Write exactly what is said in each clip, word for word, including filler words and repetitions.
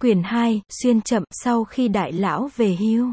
Quyển hai, Xuyên chậm sau khi đại lão về hưu.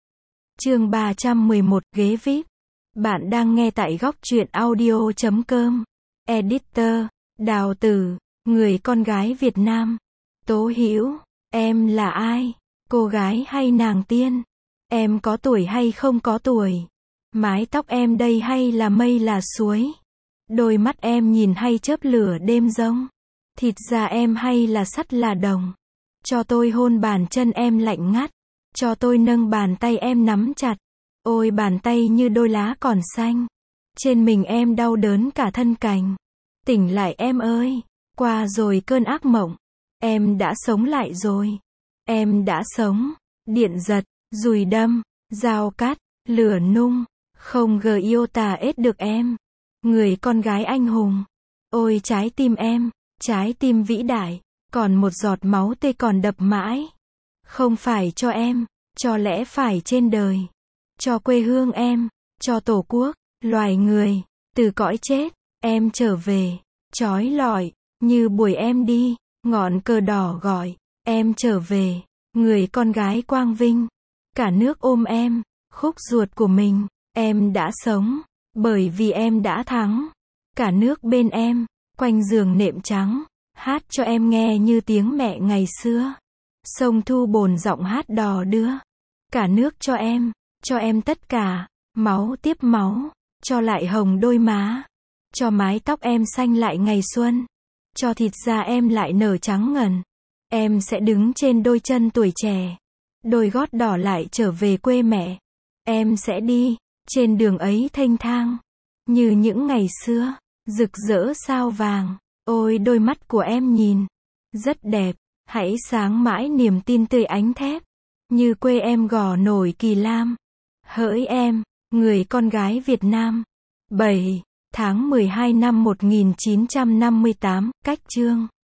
Chương ba trăm mười một, ghế vi ai pi. Bạn đang nghe tại góc truyện audio chấm com. Editor, Đào Tử, người con gái Việt Nam. Tố Hữu, em là ai? Cô gái hay nàng tiên? Em có tuổi hay không có tuổi? Mái tóc em đây hay là mây là suối? Đôi mắt em nhìn hay chớp lửa đêm giông? Thịt da em hay là sắt là đồng? Cho tôi hôn bàn chân em lạnh ngắt. Cho tôi nâng bàn tay em nắm chặt. Ôi bàn tay như đôi lá còn xanh. Trên mình em đau đớn cả thân cành. Tỉnh lại em ơi. Qua rồi cơn ác mộng. Em đã sống lại rồi. Em đã sống. Điện giật, dùi đâm, dao cắt, lửa nung. Không gờ yêu tà ết được em. Người con gái anh hùng. Ôi trái tim em. Trái tim vĩ đại. Còn một giọt máu tê còn đập mãi. Không phải cho em, cho lẽ phải trên đời. Cho quê hương em, cho tổ quốc, loài người. Từ cõi chết, em trở về. Chói lọi, như buổi em đi. Ngọn cờ đỏ gọi, em trở về. Người con gái quang vinh. Cả nước ôm em, khúc ruột của mình. Em đã sống, bởi vì em đã thắng. Cả nước bên em, quanh giường nệm trắng. Hát cho em nghe như tiếng mẹ ngày xưa. Sông Thu bồn giọng hát đò đưa. Cả nước cho em, cho em tất cả. Máu tiếp máu, cho lại hồng đôi má. Cho mái tóc em xanh lại ngày xuân. Cho thịt da em lại nở trắng ngần. Em sẽ đứng trên đôi chân tuổi trẻ. Đôi gót đỏ lại trở về quê mẹ. Em sẽ đi, trên đường ấy thênh thang. Như những ngày xưa, rực rỡ sao vàng. Ôi đôi mắt của em nhìn, rất đẹp, hãy sáng mãi niềm tin tươi ánh thép, như quê em gò nổi Kỳ Lam. Hỡi em, người con gái Việt Nam. bảy tháng mười hai năm một nghìn chín trăm năm mươi tám, cách chương